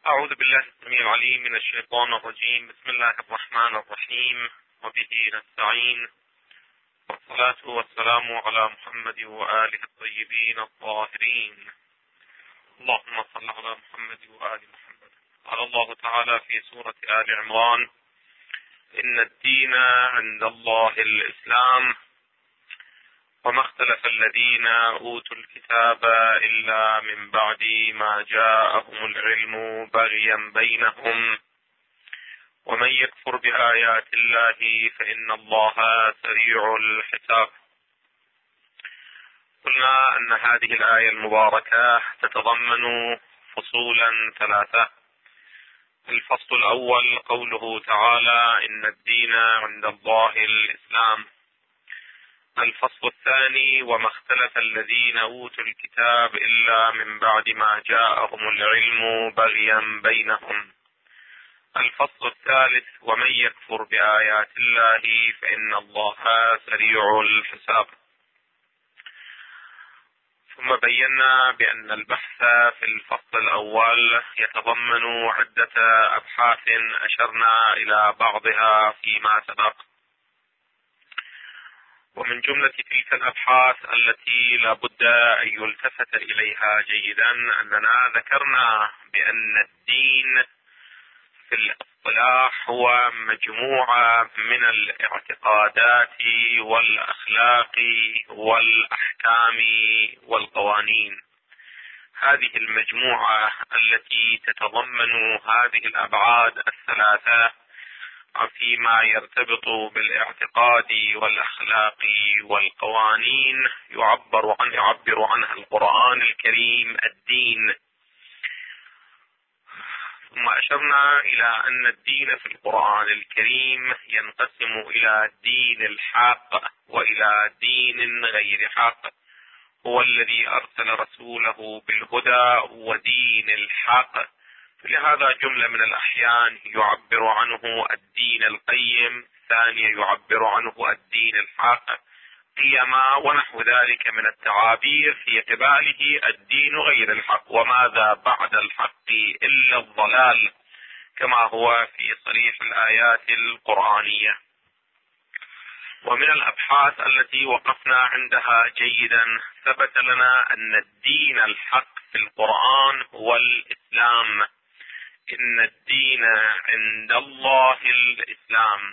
أعوذ بالله السميع العليم من الشيطان الرجيم. بسم الله الرحمن الرحيم، وبه نستعين، والصلاة والسلام على محمد وآله الطيبين الطاهرين. اللهم صل على محمد وآل محمد. قال الله تعالى في سورة آل عمران: إن الدين عند الله الإسلام، وما اختلف الذين أوتوا الكتاب إلا من بعد ما جاءهم العلم بغيا بينهم، ومن يكفر بآيات الله فإن الله سريع الحساب. قلنا أن هذه الآية المباركة تتضمن فصولا ثلاثة. الفصل الأول قوله تعالى: إن الدين عند الله الإسلام. الفصل الثاني: وما اختلف الذين أوتوا الكتاب إلا من بعد ما جاءهم العلم بغيا بينهم. الفصل الثالث: ومن يكفر بآيات الله فإن الله سريع الحساب. ثم بينا بأن البحث في الفصل الأول يتضمن عدة أبحاث أشرنا إلى بعضها فيما سبق، ومن جملة تلك الأبحاث التي لا بد أن يلتفت إليها جيدا أننا ذكرنا بأن الدين في الاصطلاح هو مجموعة من الاعتقادات والأخلاق والأحكام والقوانين. هذه المجموعة التي تتضمن هذه الأبعاد الثلاثة فيما يرتبط بالاعتقاد والأخلاق والقوانين يعبر عنها القرآن الكريم الدين. ثم أشرنا إلى أن الدين في القرآن الكريم ينقسم إلى دين الحق وإلى دين غير حق. هو الذي أرسل رسوله بالهدى ودين الحق، لهذا جملة من الأحيان يعبر عنه الدين القيم، ثانية يعبر عنه الدين الحق، قيما ونحو ذلك من التعابير في قباله الدين غير الحق. وماذا بعد الحق إلا الضلال، كما هو في صريح الآيات القرآنية. ومن الأبحاث التي وقفنا عندها جيدا ثبت لنا أن الدين الحق في القرآن هو الإسلام. إن الدين عند الله الإسلام.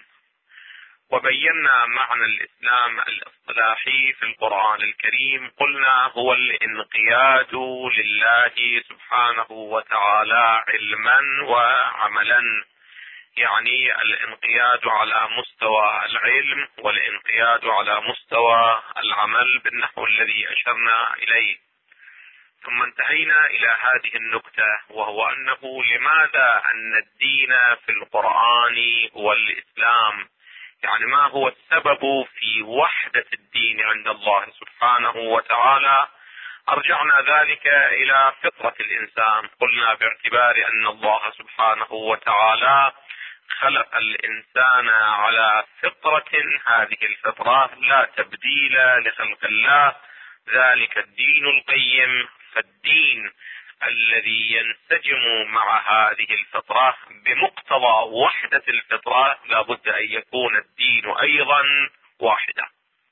وبينا معنى الإسلام الاصطلاحي في القرآن الكريم، قلنا هو الانقياد لله سبحانه وتعالى علما وعملا، يعني الانقياد على مستوى العلم والانقياد على مستوى العمل بالنحو الذي أشرنا إليه. ثم انتهينا إلى هذه النكتة، وهو أنه لماذا أن الدين في القرآن هو الإسلام، يعني ما هو السبب في وحدة الدين عند الله سبحانه وتعالى. أرجعنا ذلك إلى فطرة الإنسان. قلنا باعتبار أن الله سبحانه وتعالى خلق الإنسان على فطرة، هذه الفطرة لا تبديل لخلق الله، ذلك الدين القيم. فالدين الذي ينسجم مع هذه الفطرة بمقتضى وحدة الفطرة لا بد أن يكون الدين أيضا واحدا.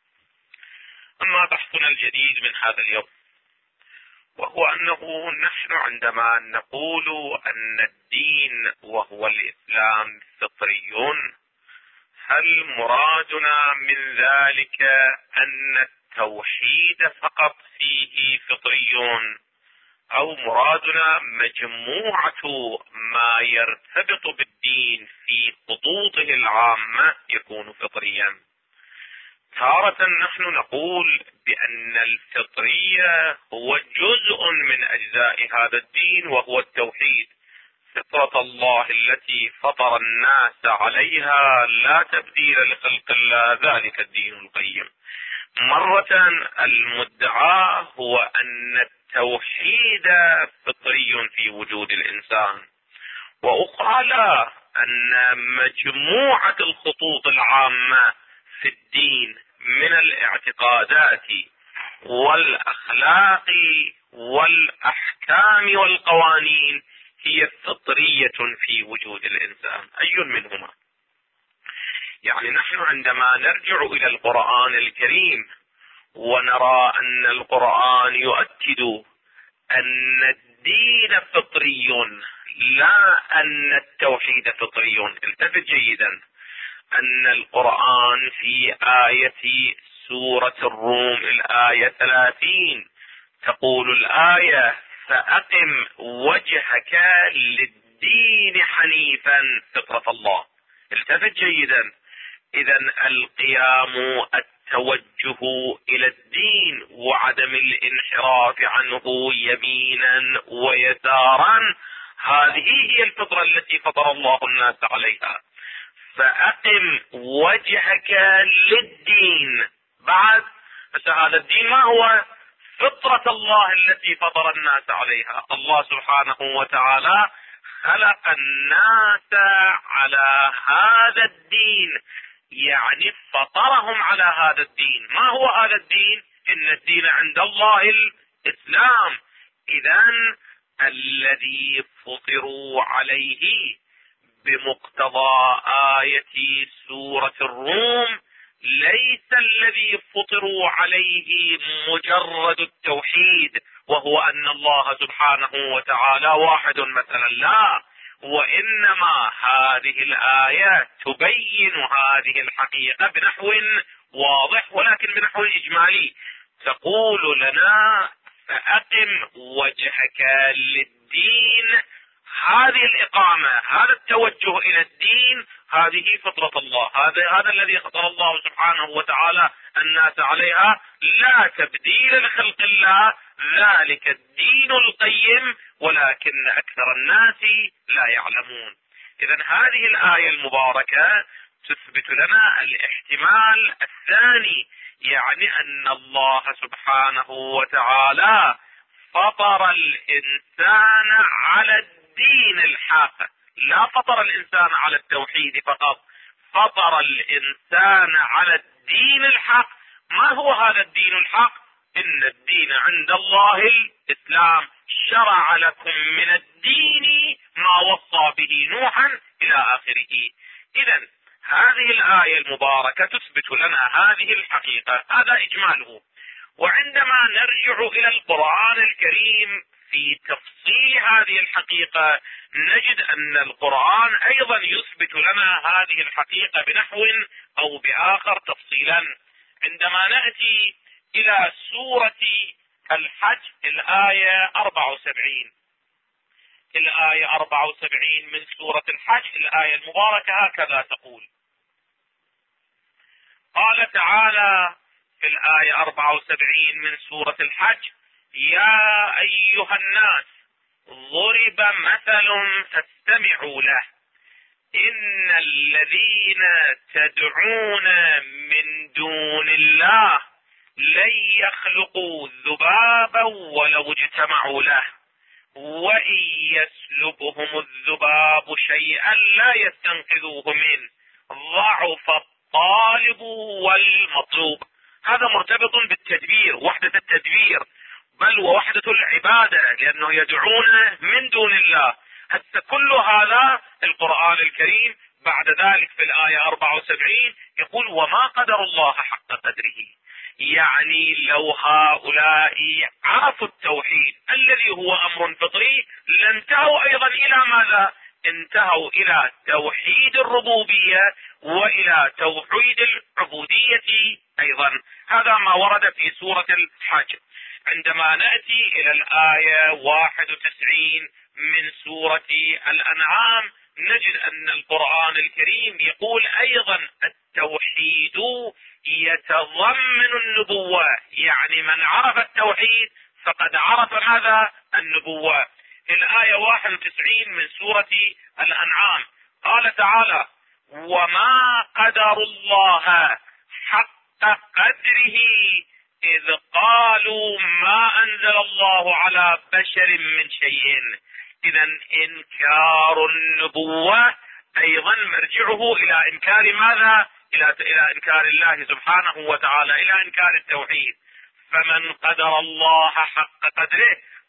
أما بحثنا الجديد من هذا اليوم، وهو أنه نحن عندما نقول أن الدين وهو الإسلام فطري، هل مرادنا من ذلك أن التوحيد فقط فيه فطريون، أو مرادنا مجموعة ما يرتبط بالدين في خطوطه العامة يكون فطريا؟ تارة نحن نقول بأن الفطرية هو جزء من أجزاء هذا الدين وهو التوحيد. فطرة الله التي فطر الناس عليها لا تبديل لخلق الله، ذلك الدين القيم. مرة المدعى هو أن التوحيد فطري في وجود الإنسان، وأخرى لا، أن مجموعة الخطوط العامة في الدين من الاعتقادات والأخلاق والأحكام والقوانين هي فطرية في وجود الإنسان؟ أي منهما؟ يعني نحن عندما نرجع إلى القرآن الكريم ونرى أن القرآن يؤكد أن الدين فطري لا أن التوحيد فطري. التفت جيدا أن القرآن في آية سورة الروم الآية 30 تقول الآية: فأقم وجهك للدين حنيفا فطرة الله. التفت جيدا، إذا القيام التوجه إلى الدين وعدم الانحراف عنه يمينا ويسارا، هذه هي الفطرة التي فطر الله الناس عليها. فأقم وجهك للدين. بعد هذا الدين ما هو؟ فطرة الله التي فطر الناس عليها. الله سبحانه وتعالى خلق الناس على هذا الدين، يعني فطرهم على هذا الدين. ما هو هذا الدين؟ إن الدين عند الله الإسلام. إذن الذي فطروا عليه بمقتضى آية سورة الروم ليس الذي فطروا عليه مجرد التوحيد، وهو أن الله سبحانه وتعالى واحد مثلا، لا، وإنما هذه الآية تبين هذه الحقيقة بنحو واضح ولكن بنحو إجمالي. تقول لنا: فأقم وجهك للدين. هذه الإقامة، هذا التوجه إلى الدين، هذه فطرة الله. هذا الذي فطر الله سبحانه وتعالى الناس عليها، لا تبديل لخلق الله، ذلك الدين القيم، ولكن أكثر الناس لا يعلمون. إذن هذه الآية المباركة تثبت لنا الاحتمال الثاني، يعني أن الله سبحانه وتعالى فطر الإنسان على الدين الحق، لا فطر الإنسان على التوحيد فقط، فطر الإنسان على الدين الحق. ما هو هذا الدين الحق؟ إن الدين عند الله الإسلام. شرع لكم من الدين ما وصى به نوحا إلى آخره. إذن هذه الآية المباركة تثبت لنا هذه الحقيقة، هذا إجماله. وعندما نرجع إلى القرآن الكريم في تفصيل هذه الحقيقة نجد أن القرآن أيضا يثبت لنا هذه الحقيقة بنحو أو بآخر تفصيلا. عندما نأتي إلى سورة الحج الآية 74، الآية 74 من سورة الحج الآية المباركة هكذا تقول: قال تعالى في الآية 74 من سورة الحج: يا أيها الناس ضرب مثل فاستمعوا له إن الذين تدعون من دون الله لن يخلقوا ذبابا ولو اجتمعوا له وإن يسلبهم الذباب شيئا لا يستنقذوه منه ضعف الطالب والمطلوب. هذا مرتبط بالتدبير، وحدة التدبير، بل ووحدة العبادة، لأنه يدعون من دون الله. حتى كل هذا القرآن الكريم بعد ذلك في الآية 74 يقول: وما قدر الله حق قدره. يعني لو هؤلاء عرفوا التوحيد الذي هو أمر فطري لانتهوا أيضا إلى ماذا؟ انتهوا إلى توحيد الربوبية وإلى توحيد العبودية أيضا. هذا ما ورد في سورة الحج. عندما نأتي إلى الآية 91 من سورة الأنعام نجد أن القرآن الكريم يقول أيضا: التوحيد يتضمن النبوة. يعني من عرف التوحيد فقد عرف ماذا؟ النبوة. الآية 91 من سورة الأنعام قال تعالى: وما قدر الله حق قدره إذ قالوا ما أنزل الله على بشر من شيء. إذا إنكار النبوة أيضا مرجعه إلى إنكار ماذا؟ إلى إنكار الله سبحانه وتعالى، إلى إنكار التوحيد. فمن قدر الله حق قدره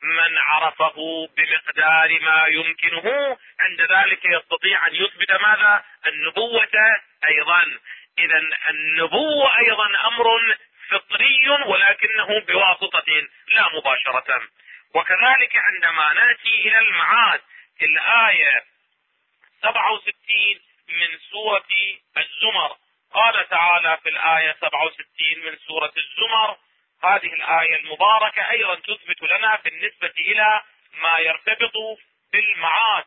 من عرفه بمقدار ما يمكنه عند ذلك يستطيع أن يثبت ماذا؟ النبوة أيضا. إذا النبوة أيضا أمر فطري ولكنه بواسطة لا مباشرة. وكذلك عندما نأتي إلى المعاد في الآية 67 من سورة الزمر، قال تعالى في الآية 67 من سورة الزمر، هذه الآية المباركة أيضا تثبت لنا بالنسبة إلى ما يرتبط بالمعاد.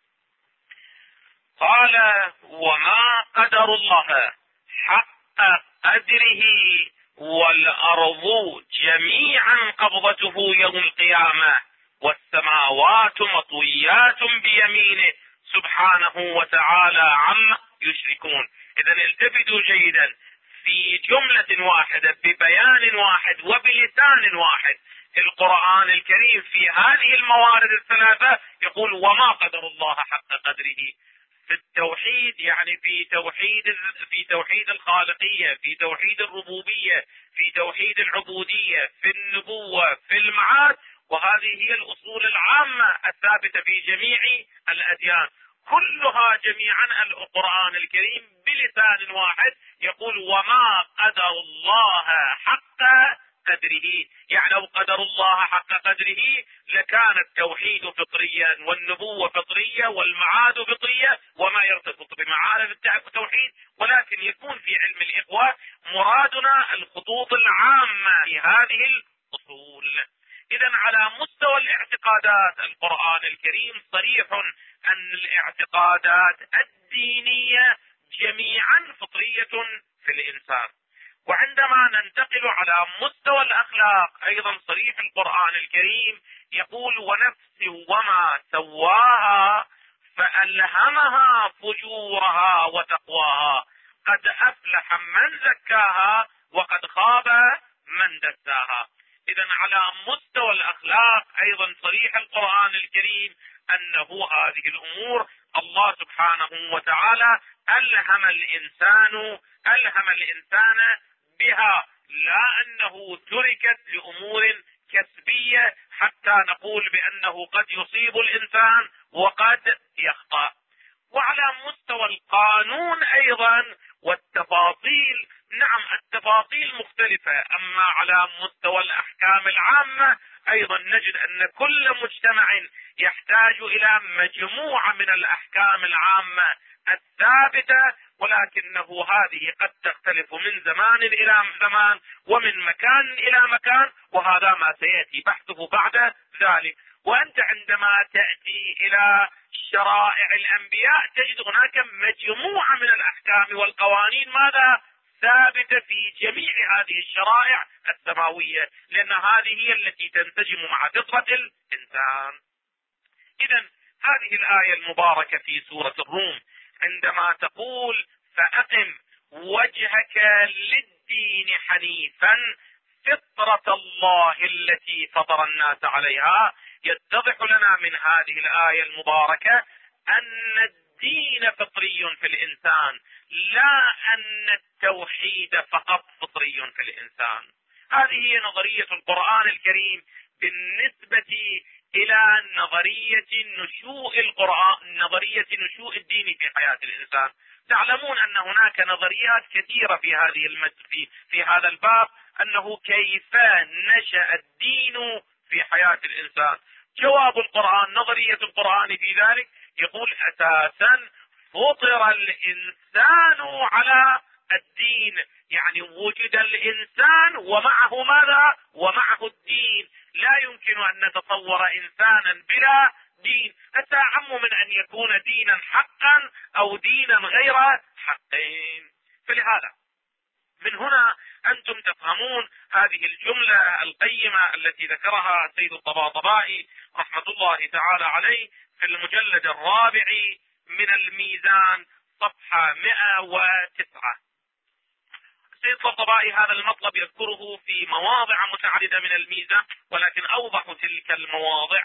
قال: وما قدر الله حق قدره والأرض جميعا قبضته يوم القيامة والسماوات مطويات بيمينه سبحانه وتعالى عما يشركون. إذا التفتوا جيدا، في جملة واحدة ببيان واحد وبلسان واحد القرآن الكريم في هذه الموارد الثلاثة يقول: وما قدر الله حق قدره. في التوحيد يعني في توحيد الخالقية، في توحيد الربوبية، في توحيد العبودية، في النبوة، في المعاد، وهذه هي الأصول العامة الثابتة في جميع الأديان كلها جميعا. القرآن الكريم بلسان واحد يقول: وما قدر الله حق قدره. يعني لو قدر الله حق قدره لكان التوحيد فطريا والنبوة فطرية والمعاد فطرية وما يرتبط بمعارف التوحيد، ولكن يكون في علم الإخوة مرادنا الخطوط العامة في هذه الأصول. إذا على مستوى الاعتقادات القرآن الكريم صريح أن الاعتقادات الدينية جميعا فطرية في الإنسان. وعندما ننتقل على مستوى الأخلاق أيضا صريح القرآن الكريم يقول: ونفس وما سواها فألهمها فجورها وتقواها قد أفلح من زكاها وقد خاب من دساها. إذا على مستوى الأخلاق أيضا صريح القرآن الكريم أنه هذه الأمور الله سبحانه وتعالى ألهم الإنسان بها، لا أنه تركت لأمور كسبية حتى نقول بأنه قد يصيب الإنسان وقد يخطأ. وعلى مستوى القانون أيضا والتفاصيل، نعم التفاصيل مختلفة، أما على مستوى الأحكام العامة أيضا نجد أن كل مجتمع يحتاج إلى مجموعة من الأحكام العامة الثابتة، ولكنه هذه قد تختلف من زمان إلى زمان ومن مكان إلى مكان، وهذا ما سيأتي بحثه بعد ذلك. وأنت عندما تأتي إلى شرائع الأنبياء تجد هناك مجموعة من الأحكام والقوانين ماذا؟ ثابتة في جميع هذه الشرائع السماوية، لأن هذه هي التي تنسجم مع فطرة الإنسان. إذا هذه الآية المباركة في سورة الروم عندما تقول: فأقم وجهك للدين حنيفا فطرة الله التي فطر الناس عليها، يتضح لنا من هذه الآية المباركة أن الدين فطري في الإنسان، لا أن التوحيد فقط فطري في الإنسان. هذه هي نظرية القرآن الكريم بالنسبة إلى نظرية نشوء القرآن، نظرية نشوء الدين في حياة الإنسان. تعلمون أن هناك نظريات كثيرة في هذا الباب، أنه كيف نشأ الدين في حياة الإنسان. جواب القرآن، نظرية القرآن في ذلك يقول: أساسا فطر الإنسان على الدين، يعني وجد الإنسان ومعه ماذا؟ ومعه الدين. لا يمكن أن نتصور إنسانا بلا دين، أتعم من أن يكون دينا حقا أو دينا غير حقين. فلهذا من هنا أنتم تفهمون هذه الجملة القيمة التي ذكرها السيد الطباطبائي رحمة الله تعالى عليه في المجلد الرابع من الميزان صفحة 109. السيد الطباطبائي هذا المطلب يذكره في مواضع متعددة من الميزان، ولكن أوضح تلك المواضع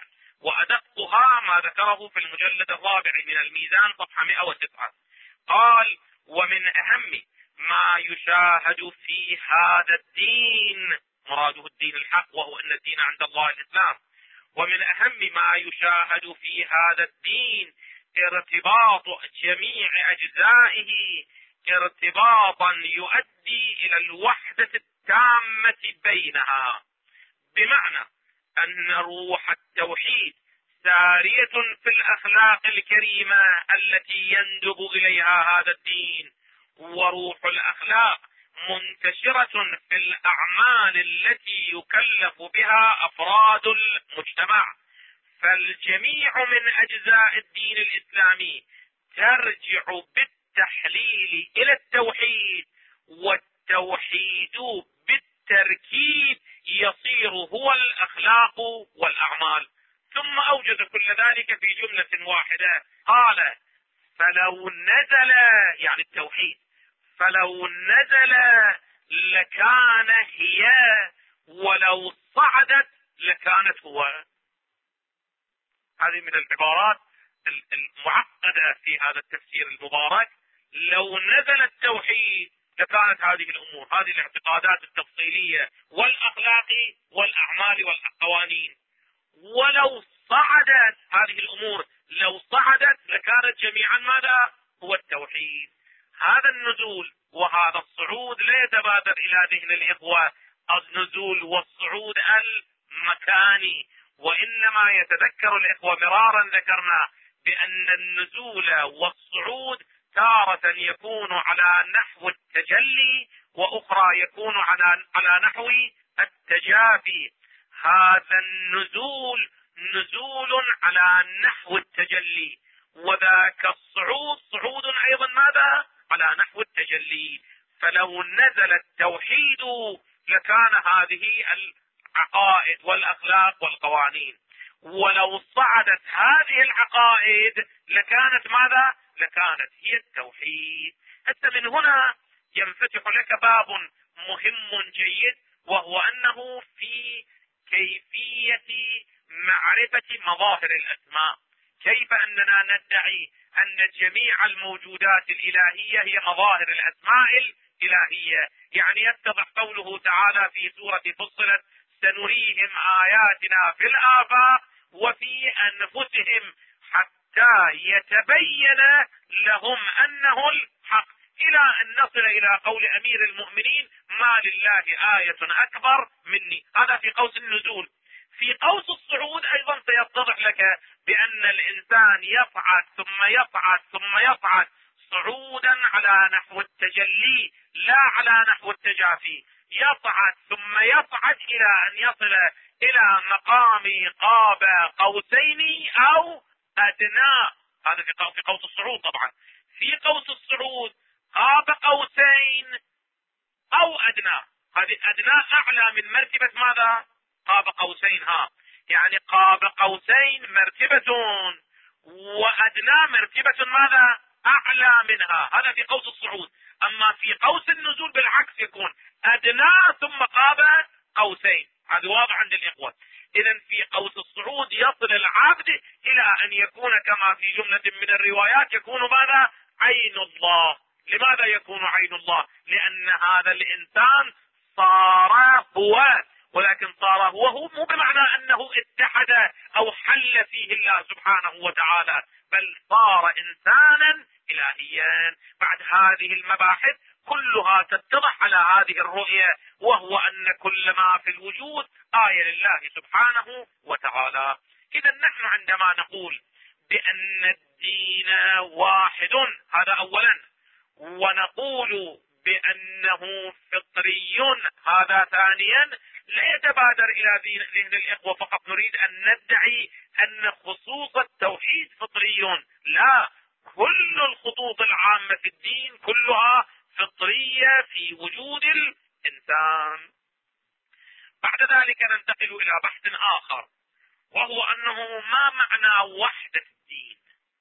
وأدقها ما ذكره في المجلد الرابع من الميزان صفحة 109. قال: ومن أهم ما يشاهد في هذا الدين، مراده الدين الحق، وهو أن الدين عند الله الإسلام، ومن أهم ما يشاهد في هذا الدين ارتباط جميع أجزائه ارتباطا يؤدي إلى الوحدة التامة بينها، بمعنى أن روح التوحيد سارية في الأخلاق الكريمة التي يندب إليها هذا الدين، وروح الأخلاق منتشرة في الأعمال التي يكلف بها أفراد المجتمع. فالجميع من أجزاء الدين الإسلامي ترجع بالتحليل إلى التوحيد، والتوحيد بالتركيب يصير هو الأخلاق والأعمال. ثم أوجد كل ذلك في جملة واحدة، قال فلو نزل، يعني التوحيد، فلو نزل لكان هي، ولو صعدت لكانت هو. هذه من العبارات المعقدة في هذا التفسير المبارك. لو نزل التوحيد لكانت هذه الأمور، هذه الاعتقادات التفصيلية والأخلاق والأعمال والقوانين. ولو صعدت هذه الأمور، لو صعدت لكانت جميعا ماذا؟ هو التوحيد. هذا النزول وهذا الصعود لا يتبادر إلى ذهن الإخوة النزول والصعود المكاني، وإنما يتذكر الإخوة مرارا ذكرنا بأن النزول والصعود تارة يكون على نحو التجلي، وأخرى يكون على نحو التجافي. هذا النزول نزول على نحو التجلي، وذاك الصعود صعود أيضا ماذا؟ على نحو التجلي. فلو نزل التوحيد لكان هذه العقائد والأخلاق والقوانين، ولو صعدت هذه العقائد لكانت ماذا؟ لكانت هي التوحيد. حتى من هنا ينفتح لك باب مهم جيد، وهو أنه في كيفية معرفة مظاهر الأسماء. كيف أننا ندعي أن جميع الموجودات الإلهية هي مظاهر الأسماء الإلهية؟ يعني يتضح قوله تعالى في سورة فصلت سنريهم آياتنا في الآفاق وفي أنفسهم حتى يتبين لهم أنه الحق، إلى أن نصل إلى قول أمير المؤمنين ما لله آية أكبر مني. هذا في قوس النزول. في قوس الصعود أيضا سيتضح لك بأن الإنسان يصعد ثم يصعد ثم يصعد صعودا على نحو التجلي لا على نحو التجافي. يصعد ثم يصعد إلى أن يصل إلى مقام قاب قوسين أو أدنى. هذا في قوس الصعود. طبعا في قوس الصعود قاب قوسين أو أدنى، هذه أدنى أعلى من مرتبة ماذا؟ قاب قوسين. يعني قاب قوسين مرتبة، وأدنى مرتبة ماذا؟ أعلى منها. هذا في قوس الصعود. أما في قوس النزول بالعكس، يكون أدنى ثم قاب قوسين. هذا واضح عند الإخوة. إذن في قوس الصعود يصل العبد إلى أن يكون كما في جملة من الروايات يكون ماذا؟ عين الله. لماذا يكون عين الله؟ لأن هذا الإنسان صار هو، ولكن صار هو مو بمعنى أنه اتحد أو حل فيه الله سبحانه وتعالى، بل صار إنسانا إلهيا. بعد هذه المباحث كلها تتضح على هذه الرؤية، وهو أن كل ما في الوجود آية لله سبحانه وتعالى. إذا نحن عندما نقول بأن الدين واحد، هذا أولا، ونقول بأنه فطري، هذا ثانيا، لا يتبادر إلى ذهن الإخوة فقط نريد أن ندعي أن خصوص التوحيد فطري. لا، كل الخطوط العامة في الدين كلها فطرية في وجود الإنسان. بعد ذلك ننتقل إلى بحث آخر، وهو أنه ما معنى وحدة الدين.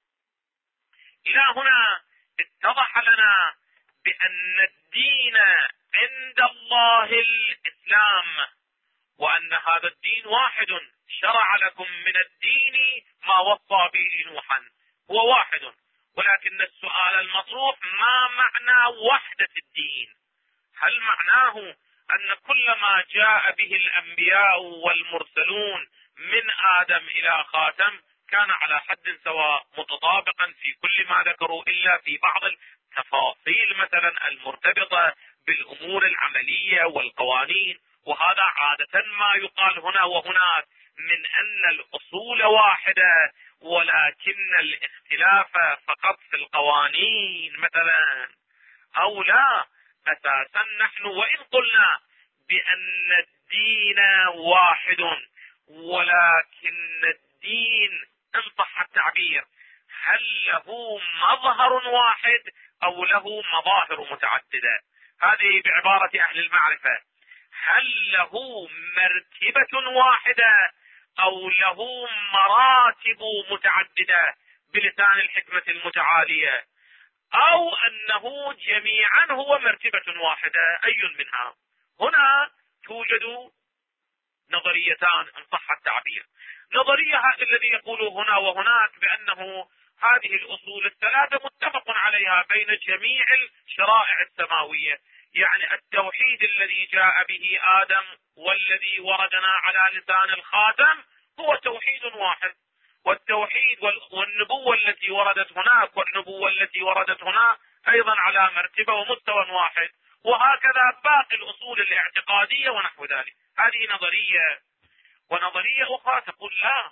إلى هنا اتضح لنا بأن الدين عند الله الإسلام، وأن هذا الدين واحد. شرع لكم من الدين ما وصى به نوحا، هو واحد. ولكن السؤال المطروح ما معنى وحدة الدين؟ هل معناه أن كل ما جاء به الأنبياء والمرسلون من آدم إلى خاتم كان على حد سواء متطابقا في كل ما ذكروا، إلا في بعض التفاصيل مثلا المرتبطة بالأمور العملية والقوانين، وهذا عادة ما يقال هنا وهناك من أن الأصول واحدة ولكن الاختلاف فقط في القوانين مثلا، أو لا، أساسا نحن وإن قلنا بأن الدين واحد ولكن الدين إن صح التعبير هل له مظهر واحد أو له مظاهر متعددة؟ هذه بعبارة أهل المعرفة، هل له مرتبة واحدة أو له مراتب متعددة بلسان الحكمة المتعالية، أو أنه جميعا هو مرتبة واحدة؟ أي منها؟ هنا توجد نظريتان إن صح التعبير. نظرية الذي يقول هنا وهناك بأنه هذه الأصول الثلاثة متفق عليها بين جميع الشرائع السماوية، يعني التوحيد الذي جاء به آدم والذي وردنا على لسان الخاتم هو توحيد واحد، والتوحيد والنبوة التي وردت هناك والنبوة التي وردت هنا أيضا على مرتبة ومستوى واحد، وهكذا باقي الأصول الاعتقادية ونحو ذلك. هذه نظرية. ونظرية أخرى تقول لا،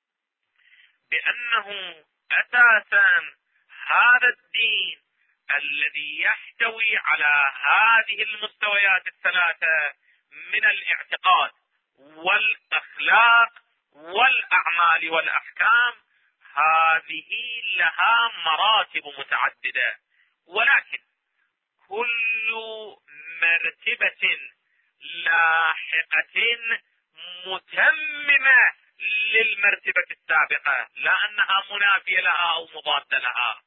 بأنه أساسا هذا الدين الذي يحتوي على هذه المستويات الثلاثة من الاعتقاد والأخلاق والأعمال والأحكام، هذه لها مراتب متعددة، ولكن كل مرتبة لاحقة متممة للمرتبة السابقة، لا أنها منافية لها أو مضادة لها،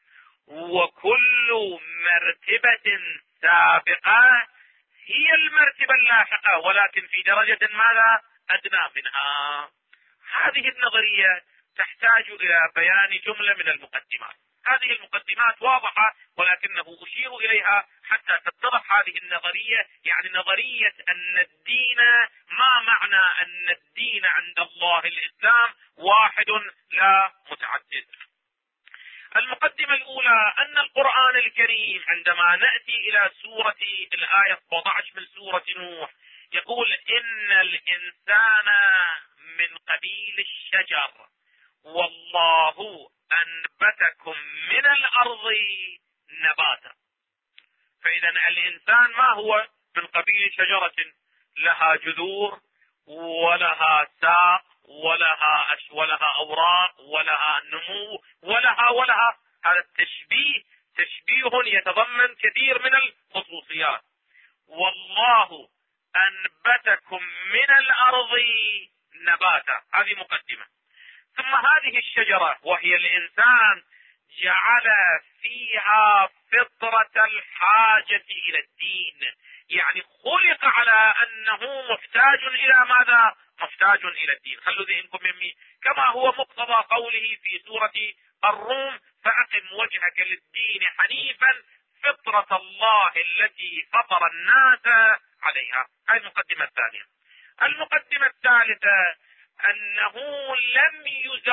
وكل مرتبة سابقة هي المرتبة اللاحقة ولكن في درجة ماذا؟ أدنى منها. هذه النظرية تحتاج إلى بيان جملة من المقدمات. هذه المقدمات واضحة ولكنه أشير إليها حتى تتضح هذه النظرية، يعني نظرية أن الدين، ما معنى أن الدين عند الله الإسلام واحد لا متعدد. المقدمة الأولى أن القرآن الكريم عندما نأتي إلى سورة الآية 17 من سورة نوح يقول إن الإنسان من قبيل الشجر والله أنبتكم من الأرض نباتا. فإذا الإنسان ما هو؟ من قبيل شجرة لها جذور ولها ساق ولها أوراق ولها نمو ولها. هذا التشبيه تشبيه يتضمن كثير من الخصوصيات. والله أنبتكم من الأرض نباتا، هذه مقدمة. ثم هذه الشجرة وهي الإنسان جعل فيها فطرة الحاجة إلى الدين، يعني خلق على أنه محتاج إلى ماذا؟ محتاج إلى الدين. خلوا ذهنكم يمي كما هو مقتضى قوله في سورة الروم فأقم وجهك للدين حنيفا فطرة الله التي فطر الناس عليها. هذه المقدمة الثانية. المقدمة الثالثة أنه لم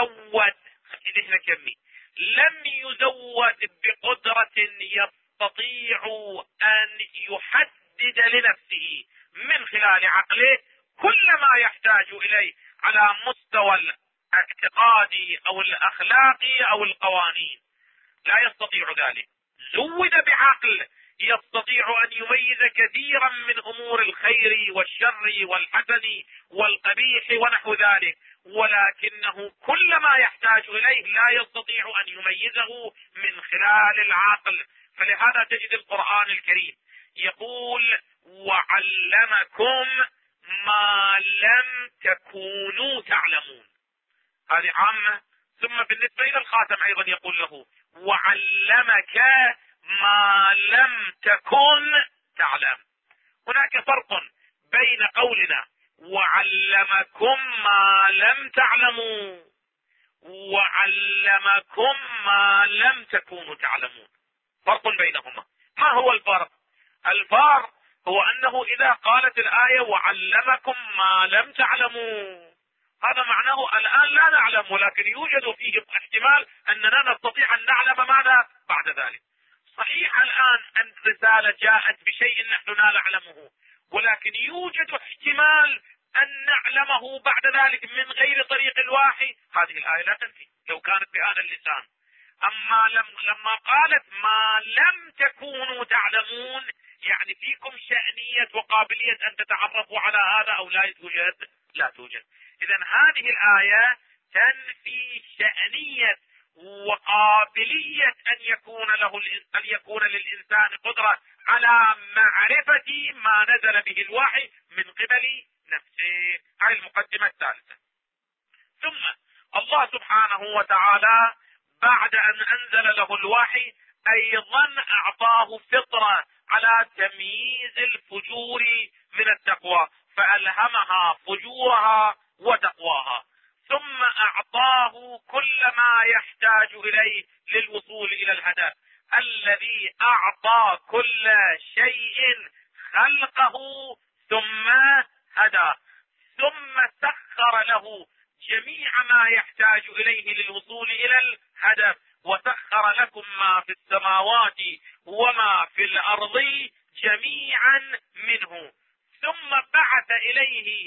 يزود بقدرة يستطيع أن يحدد لنفسه من خلال عقله كل ما يحتاج إليه على مستوى الاعتقادي أو الأخلاقي أو القوانين، لا يستطيع ذلك. زود بعقل يستطيع أن يميز كثيرا من أمور الخير والشر والحسن والقبيح ونحو ذلك، ولكنه كل ما يحتاج إليه لا يستطيع أن يميزه من خلال العقل. فلهذا تجد القرآن الكريم يقول وعلمكم ما لم تكونوا تعلمون، هذه عامة. ثم بالنسبة إلى الخاتم أيضا يقول له وعلمك ما لم تكن تعلم. هناك فرق بين قولنا وعلمكم ما لم تعلموا وعلمكم ما لم تكونوا تعلمون، فرق بينهما. ما هو الفرق؟ الفرق هو أنه إذا قالت الآية وعلمكم ما لم تعلموا، هذا معناه الآن لا نعلم، ولكن يوجد فيه احتمال أننا نستطيع أن نعلم ماذا بعد ذلك. صحيح الآن أن الرسالة جاءت بشيء نحن لا نعلمه، ولكن يوجد احتمال أن نعلمه بعد ذلك من غير طريق الوحي. هذه الآية لا تنفي لو كانت بهذا اللسان. أما لما قالت ما لم تكونوا تعلمون، يعني فيكم شأنية وقابلية أن تتعرفوا على هذا أو لا توجد؟ لا توجد. إذن هذه الآية تنفي شأنية وقابلية أن يكون للإنسان قدرة على معرفة ما نزل به الوحي من قبل نفسه. هذه المقدمة الثالثة. ثم الله سبحانه وتعالى بعد أن أنزل له الوحي أيضا أعطاه فطرة على تمييز الفجور من التقوى، فألهمها فجورها وتقواها، ثم أعطاه كل ما يحتاج إليه للوصول إلى الهدف الذي أعطى كل شيء خلقه ثم هداه، ثم سخر له جميع ما يحتاج إليه للوصول إلى الهدف، وسخر لكم ما في السماوات وما في الأرض جميعا منه، ثم بعث إليه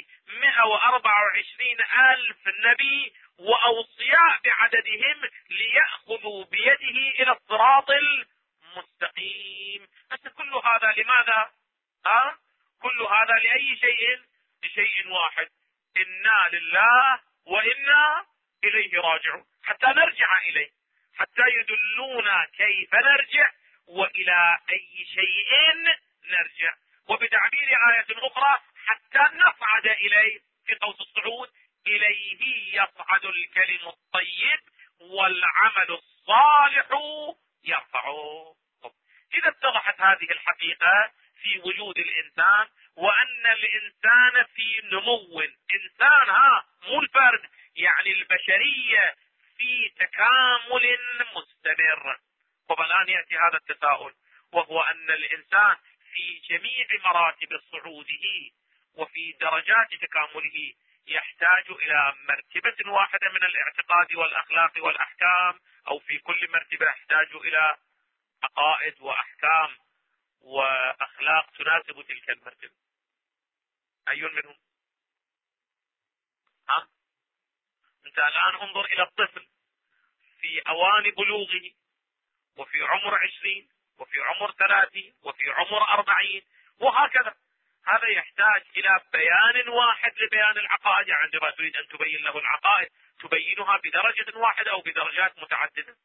124,000 نبي وأوصياء بعددهم ليأخذوا بيده إلى الصراط المستقيم. بس كل هذا لماذا؟ كل هذا لأي شيء؟ لشيء واحد: إنا لله وإنا إليه راجعون، حتى نرجع إليه، حتى يدلونا كيف نرجع وإلى أي شيء نرجع. وبتعبير آية أخرى حتى نصعد إليه، في قوس الصعود: إليه يصعد الكلم الطيب والعمل الصالح يرفعه. إذا اتضحت هذه الحقيقة في وجود الإنسان، وأن الإنسان في نمو، إنسان مو الفرد، يعني البشرية في تكامل مستمر. والآن يأتي هذا التساؤل، وهو أن الإنسان في جميع مراتب صعوده وفي درجات تكامله يحتاج إلى مرتبة واحدة من الاعتقاد والأخلاق والأحكام، أو في كل مرتبة يحتاج إلى عقائد وأحكام وأخلاق تناسب تلك المرتبة؟ أي منهم؟ أنت الآن انظر إلى الطفل في أوان بلوغه، وفي عمر 20، وفي عمر 30، وفي عمر 40، وهكذا. هذا يحتاج إلى بيان واحد لبيان العقائد. يعني عندما تريد أن تبين له العقائد تبينها بدرجة واحدة أو بدرجات متعددة،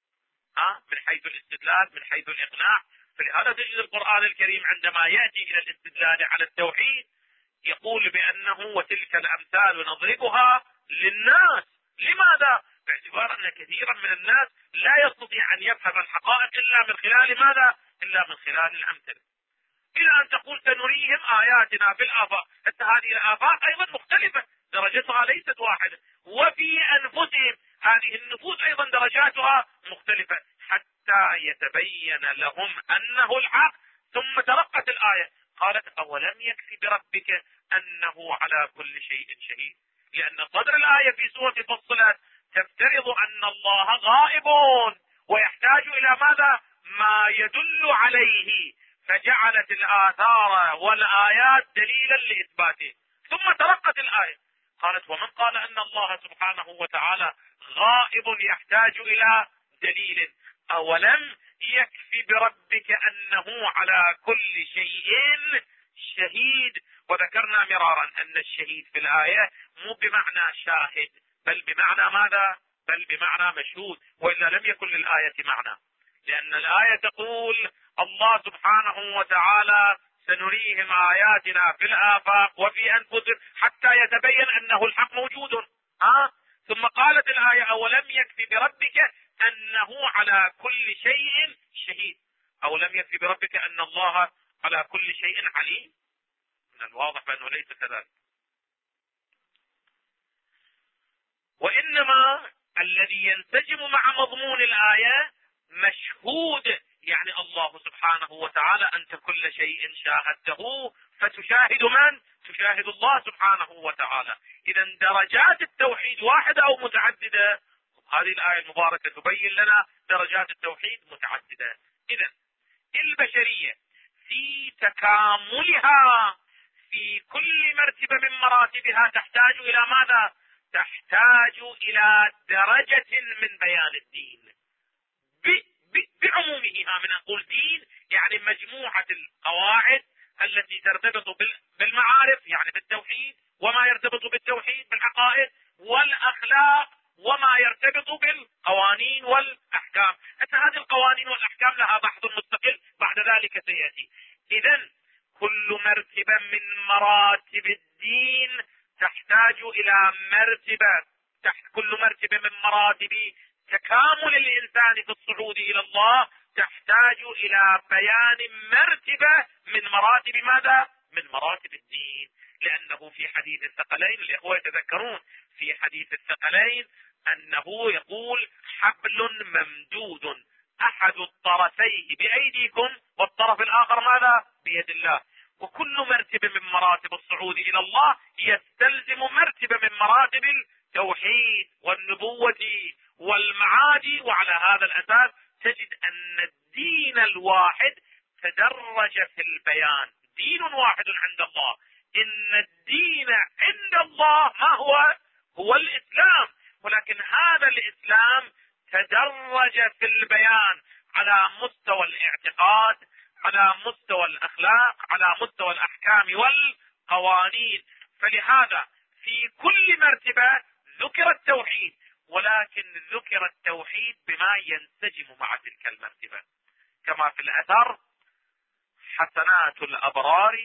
من حيث الاستدلال، من حيث الإقناع. فلهذا تجد القرآن الكريم عندما يأتي إلى الاستدلال على التوحيد يقول بأنه وتلك الأمثال نضربها للناس. لماذا؟ باعتبار أن كثيرا من الناس لا يستطيع أن يفهم الحقائق إلا من خلال ماذا؟ إلا من خلال الأمثلة. إلى أن تقول سنريهم آياتنا في الآفاق. حتى هذه الآفاق أيضا مختلفة، درجتها ليست واحدة، وفي أنفسهم هذه النفوس أيضا درجاتها مختلفة، حتى يتبين لهم أنه الحق. ثم ترقت الآية قالت: أولم يكفي بربك أنه على كل شيء شهيد. لأن صدر الآية في سورة فصلت تفترض أن الله غائب ويحتاج إلى ماذا؟ ما يدل عليه، فجعلت الآثار والآيات دليلا لإثباته. ثم ترقت الآية قالت: ومن قال أن الله سبحانه وتعالى غائب يحتاج إلى دليل؟ أولم يكفي بربك أنه على كل شيء شهيد. وذكرنا مرارا أن الشهيد في الآية مو بمعنى شاهد، بل بمعنى ماذا؟ بل بمعنى مشهود، وإلا لم يكن للآية معنى. لأن الآية تقول الله سبحانه وتعالى سنريهم آياتنا في الآفاق وفي أنفسهم حتى يتبين أنه الحق موجود. ثم قالت الآية: أولم يكفي بربك أنه على كل شيء شهيد. أولم يكفي بربك أن الله على كل شيء عليم؟ من الواضح بأنه ليس كذلك. وإنما الذي ينسجم مع مضمون الآية مشهود يعني الله سبحانه وتعالى أنت كل شيء شاهدته فتشاهد من؟ تشاهد الله سبحانه وتعالى. إذا درجات التوحيد واحدة أو متعددة؟ هذه الآية المباركة تبين لنا درجات التوحيد متعددة. إذا البشرية في تكاملها في كل مرتبة من مراتبها تحتاج إلى ماذا؟ تحتاج إلى درجة من بيان الدين بعمومه. من أقول دين يعني مجموعة القواعد التي ترتبط بالمعارف يعني بالتوحيد، وما يرتبط بالتوحيد بالعقائد والأخلاق، وما يرتبط بالقوانين والأحكام. حتى هذه القوانين والأحكام لها بحث مستقل بعد ذلك سيأتي. إذن كل مرتبة من مراتب الدين تحتاج إلى مرتبة، كل مرتبة من مراتب تكامل الإنسان في الصعود إلى الله تحتاج إلى بيان مرتبة من مراتب ماذا؟ من مراتب الدين. لأنه في حديث الثقلين، الإخوة يتذكرون في حديث الثقلين أنه يقول حبل ممدود أحد الطرفيه بأيديكم والطرف الآخر ماذا؟ بيد الله. وكل مرتبة من مراتب الصعود إلى الله يستلزم مرتبة من مراتب التوحيد والنبوة والمعاد. وعلى هذا الأساس تجد أن الدين الواحد تدرج في البيان. دين واحد عند الله، إن الدين عند الله ما هو؟ هو الإسلام. ولكن هذا الإسلام تدرج في البيان على مستوى الاعتقاد، على مستوى الأخلاق، على مستوى الأحكام والقوانين. فلهذا في كل مرتبة ذكر التوحيد، ولكن ذكر التوحيد بما ينسجم مع تلك المرتبة. كما في الأثر حسنات الأبرار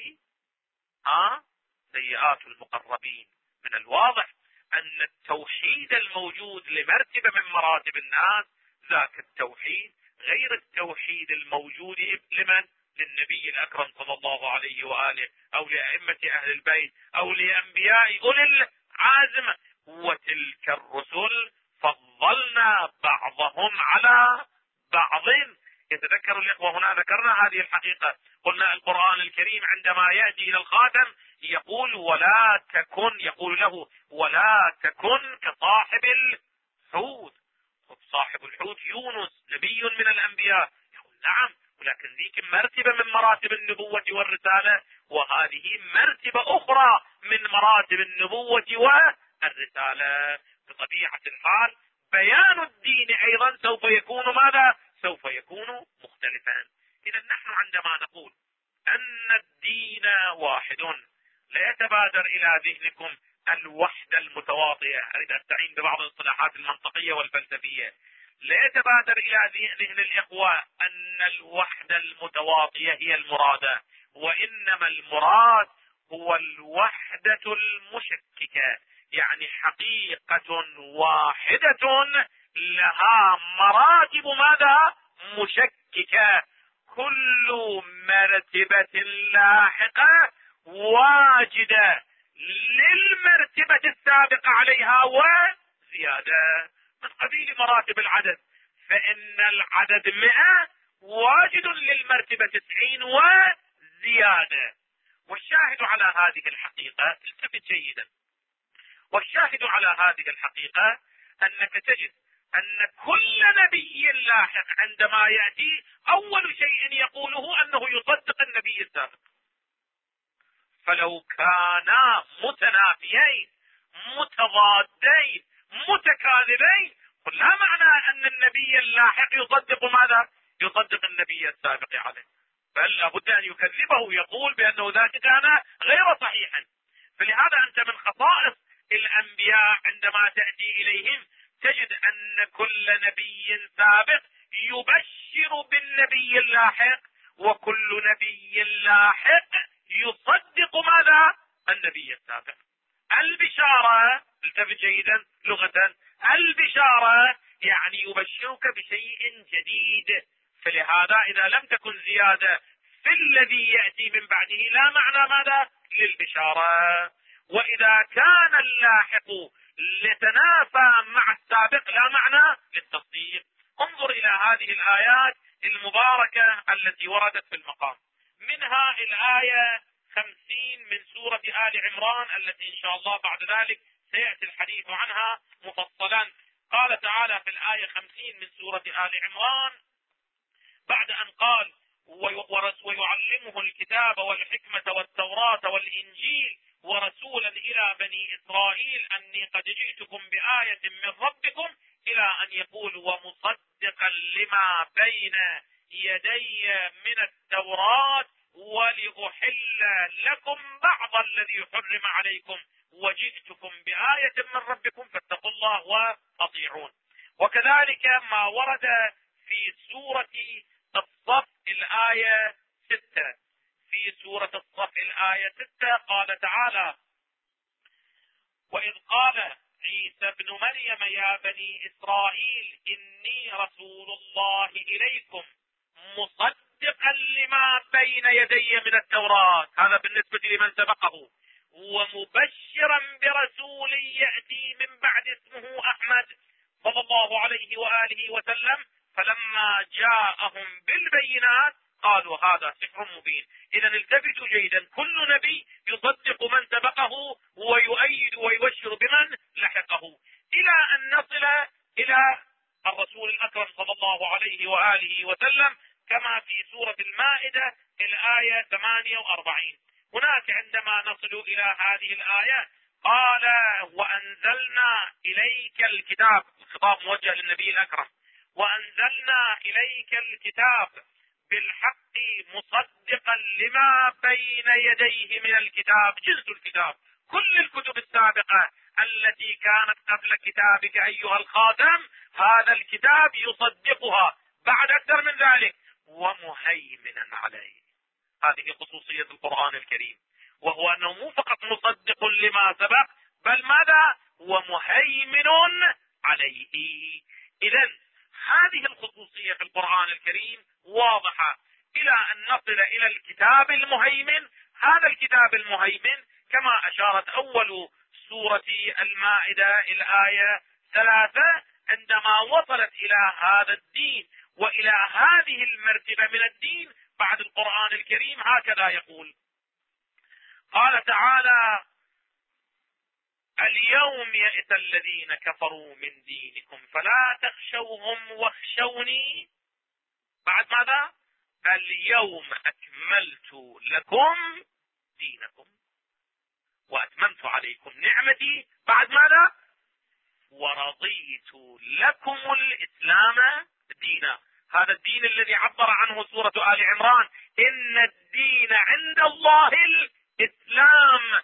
سيئات المقربين. من الواضح أن التوحيد الموجود لمرتبة من مراتب الناس ذاك التوحيد غير التوحيد الموجود لمن؟ للنبي الأكرم صلى الله عليه وآله، أو لأئمة أهل البيت، أو لأنبياء أولي العزم. وتلك الرسل فضلنا بعضهم على بعض. يتذكر الإخوة هنا ذكرنا هذه الحقيقة، قلنا القرآن الكريم عندما يأتي إلى الخاتم يقول ولا تكن، يقول له ولا تكن كصاحب الحوت. صاحب الحوت يونس نبي من الأنبياء. يقول نعم، ولكن ذيك مرتبة من مراتب النبوة والرسالة، وهذه مرتبة أخرى من مراتب النبوة والرسالة. بطبيعة الحال بيان الدين أيضا سوف يكون ماذا؟ سوف يكون مختلفا. إذا نحن عندما نقول أن الدين واحد، لا يتبادر إلى ذهنكم الوحدة المتواطئة. أريد أستعين ببعض الاصطلاحات المنطقية والفلسفية. لا يتبادر إلى ذهن الإخوة أن الوحدة المتواطئة هي المرادة، وإنما المراد هو الوحدة المشككة، يعني حقيقة واحدة لها مراتب ماذا؟ مشككة. كل مرتبة لاحقة واجدة للمرتبة السابقة عليها وزيادة، من قبيل مراتب العدد. فإن العدد 100 واجد للمرتبة 90 وزيادة. والشاهد على هذه الحقيقة، التفت جيدا، والشاهد على هذه الحقيقة أنك تجد أن كل نبي لاحق عندما يأتي أول شيء يقوله أنه يصدق النبي السابق. فلو كانا متنافيين متضادين متكاذبين، لا معنى أن النبي اللاحق يصدق ماذا؟ يصدق النبي السابق عليه، بل لابد أن يكذبه، يقول بأنه ذاك كان غير صحيحا. فلهذا أنت من خصائص الأنبياء عندما تأتي إليهم تجد أن كل نبي سابق يبشر بالنبي اللاحق، وكل نبي لاحق يصدق ماذا؟ النبي السابق. البشارة، التفت جيدا لغة، البشارة يعني يبشرك بشيء جديد. فلهذا إذا لم تكن زيادة في الذي يأتي من بعده لا معنى ماذا؟ للبشارة. وإذا كان اللاحق يتنافى مع السابق لا معنى للتصديق. انظر إلى هذه الآيات المباركة التي وردت في المقام. منها الآية 50 من سورة آل عمران التي إن شاء الله بعد ذلك سيأتي الحديث عنها مفصلا. قال تعالى في الآية 50 من سورة آل عمران بعد أن قال ويعلمه الكتاب والحكمة والتوراة والإنجيل ورسولا إلى بني إسرائيل أني قد جئتكم بآية من ربكم إلى أن يقول ومصدقا لما بين يدي من التوراة ولأحل لكم بعض الذي حرم عليكم وجئتكم بآية من ربكم فاتقوا الله وأطيعون. وكذلك ما ورد في سورة الصف الآية 6. في سورة الصف الآية 6 قال تعالى وإذ قال عيسى ابن مريم يا بني إسرائيل إني رسول الله إليكم مصدقا لما بين يدي من التوراة، هذا بالنسبة لمن سبقه، ومبشرا برسول يأتي من بعد اسمه أحمد صلى الله عليه وآله وسلم فلما جاءهم بالبينات قالوا هذا سحر مبين. إذا التفتوا جيدا، كل نبي يصدق من سبقه ويؤيد ويبشر بمن لحقه إلى أن نصل إلى الرسول الأكرم صلى الله عليه وآله وسلم كما في سورة المائدة الآية 48. هناك عندما نصل إلى هذه الآية قال وأنزلنا إليك الكتاب، الخطاب موجه للنبي الأكرم، وأنزلنا إليك الكتاب بالحق مصدقا لما بين يديه من الكتاب، جنس الكتاب، كل الكتب السابقة التي كانت قبل كتابك أيها الخاتم هذا الكتاب يصدقها، بعد أكثر من ذلك ومهيمنا عليه. هذه خصوصية القرآن الكريم، وهو أنه مو فقط مصدق لما سبق بل ماذا ومهيمن عليه. إذن هذه الخصوصية في القرآن الكريم واضحة إلى أن نصل إلى الكتاب المهيمن. هذا الكتاب المهيمن كما أشارت أول سورة المائدة الآية 3 عندما وصلت إلى هذا الدين وإلى هذه المرتبة من الدين بعد القرآن الكريم هكذا يقول. قال تعالى اليوم يئس الذين كفروا من دينكم فلا تخشوهم واخشوني. بعد ماذا؟ اليوم أكملت لكم دينكم وأتممت عليكم نعمتي. بعد ماذا؟ ورضيت لكم الإسلام دينا. هذا الدين الذي عبر عنه سورة آل عمران إن الدين عند الله الإسلام.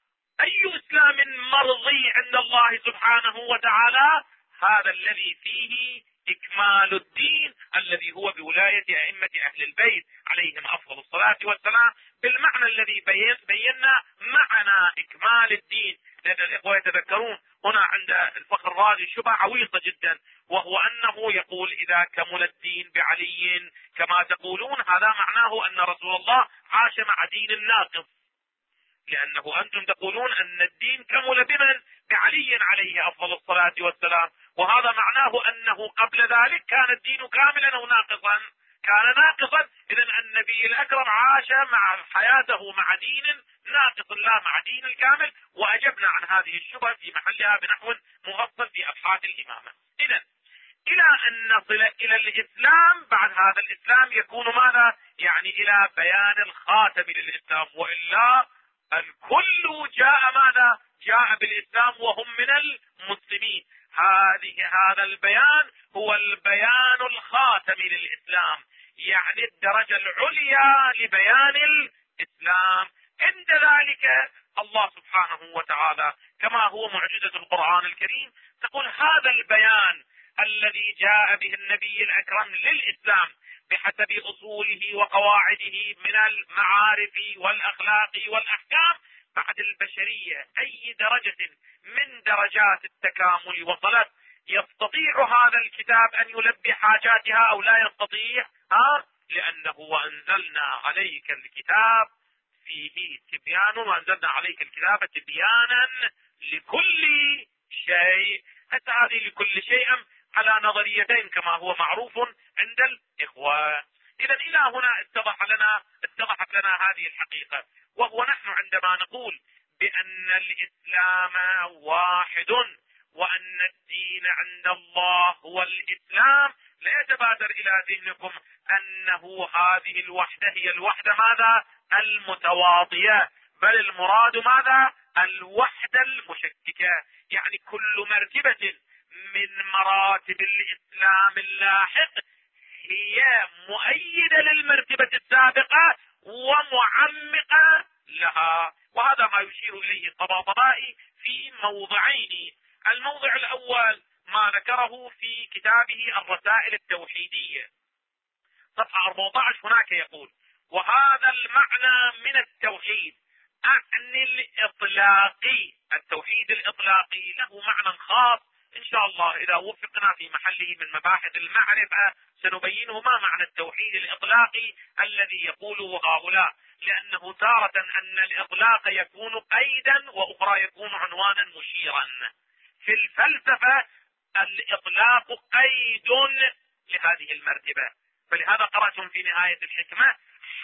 أي إسلام مرضي عند الله سبحانه وتعالى؟ هذا الذي فيه إكمال الدين الذي هو بولاية أئمة أهل البيت عليهم أفضل الصلاة والسلام بالمعنى الذي بينا معنى إكمال الدين. لأن الإخوة يتذكرون هنا عند الفخر الرازي شبهة عويصة جدا، وهو أنه يقول إذا كمل الدين بعلي كما تقولون هذا معناه أن رسول الله عاش مع دين ناقص، لأنه أنتم تقولون أن الدين كمل بمن؟ بعلي عليه أفضل الصلاة والسلام، وهذا معناه أنه قبل ذلك كان الدين كاملا أو ناقصا؟ كان ناقصا. إذن النبي الأكرم عاش مع حياته مع دين ناقص لا مع دين الكامل، وأجبنا عن هذه الشبهة في محلها بنحو مفصل في أبحاث الإمامة. إذن إلى أن نصل إلى الإسلام بعد هذا الإسلام يكون ماذا؟ يعني إلى بيان الخاتم للإسلام، وإلا الكل جاء ماذا؟ جاء بالإسلام وهم من المسلمين. هذا البيان هو البيان الخاتم للإسلام، يعني الدرجة العليا لبيان الإسلام. عند ذلك الله سبحانه وتعالى كما هو معجزة القرآن الكريم تقول هذا البيان الذي جاء به النبي الأكرم للإسلام بحسب أصوله وقواعده من المعارف والأخلاق والأحكام بعد البشرية أي درجة من درجات التكامل وصلت يستطيع هذا الكتاب أن يلبي حاجاتها أو لا يستطيع؟ لأنه وأنزلنا عليك الكتاب فيه تبيان، وأنزلنا عليك الكتاب تبيانا لكل شيء. حتى هذه لكل شيء على نظريتين كما هو معروف عند الإخوة. إذا إلى هنا اتضحت لنا هذه الحقيقة، وهو نحن عندما نقول بأن الإسلام واحد وأن الدين عند الله هو الإسلام، لا يتبادر إلى ذهنكم أنه هذه الوحدة هي الوحدة ماذا؟ المتواطية، بل المراد ماذا؟ الوحدة المشككة. يعني كل مرتبة من مراتب الإسلام اللاحق هي مؤيدة للمرتبة السابقة ومعمقة لها، وهذا ما يشير إليه الطباطبائي في موضعين. الموضع الأول ما ذكره في كتابه الرسائل التوحيدية صفحة 14، هناك يقول: وهذا المعنى من التوحيد أعني الإطلاقي. التوحيد الإطلاقي له معنى خاص إن شاء الله إذا وفقنا في محله من مباحث المعرفة سنبينه ما معنى التوحيد الإطلاقي الذي يقوله هؤلاء، لأنه تارة أن الإطلاق يكون قيدا وأخرى يكون عنوانا مشيرا. في الفلسفة الإطلاق قيد لهذه المرتبة، فلهذا قرأتم في نهاية الحكمة: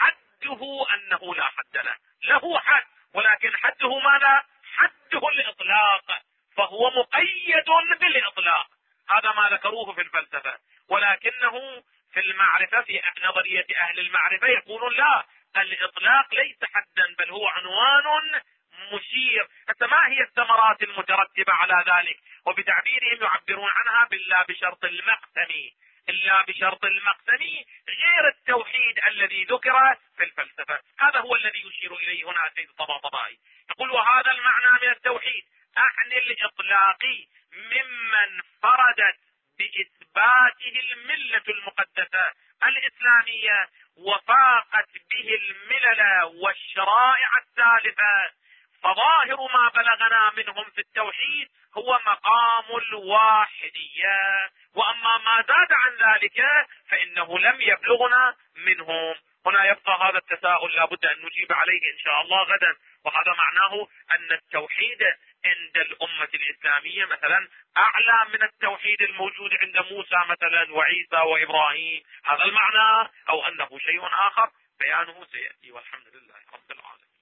حده أنه لا حد له، له حد ولكن حده ماذا؟ حده الإطلاق، فهو مقيد بالإطلاق. هذا ما ذكروه في الفلسفة، ولكنه في المعرفة في نظرية أهل المعرفة يقولون لا، الإطلاق ليس حدا بل هو عنوان مشير. حتى ما هي الثمرات المترتبة على ذلك؟ وبتعبيرهم يعبرون عنها بالله بشرط المقسم. إلا بشرط المقسم غير التوحيد الذي ذكر في الفلسفة. هذا هو الذي يشير إليه هنا سيد الطباطبائي، يقول: وهذا المعنى من التوحيد أعني الإطلاقي ممن فردت بإثباته الملة المقدسة الإسلامية وفاقت به الملل والشرائع السالفة، فظاهر ما بلغنا منهم في التوحيد هو مقام الواحدية، وأما ما زاد عن ذلك فإنه لم يبلغنا منهم. هنا يبقى هذا التساؤل لابد أن نجيب عليه إن شاء الله غدا، وهذا معناه أن التوحيد عند الأمة الإسلامية مثلا أعلى من التوحيد الموجود عند موسى مثلا وعيسى وإبراهيم. هذا المعنى، أو أنه شيء آخر بيانه سيأتي، والحمد لله رب العالمين.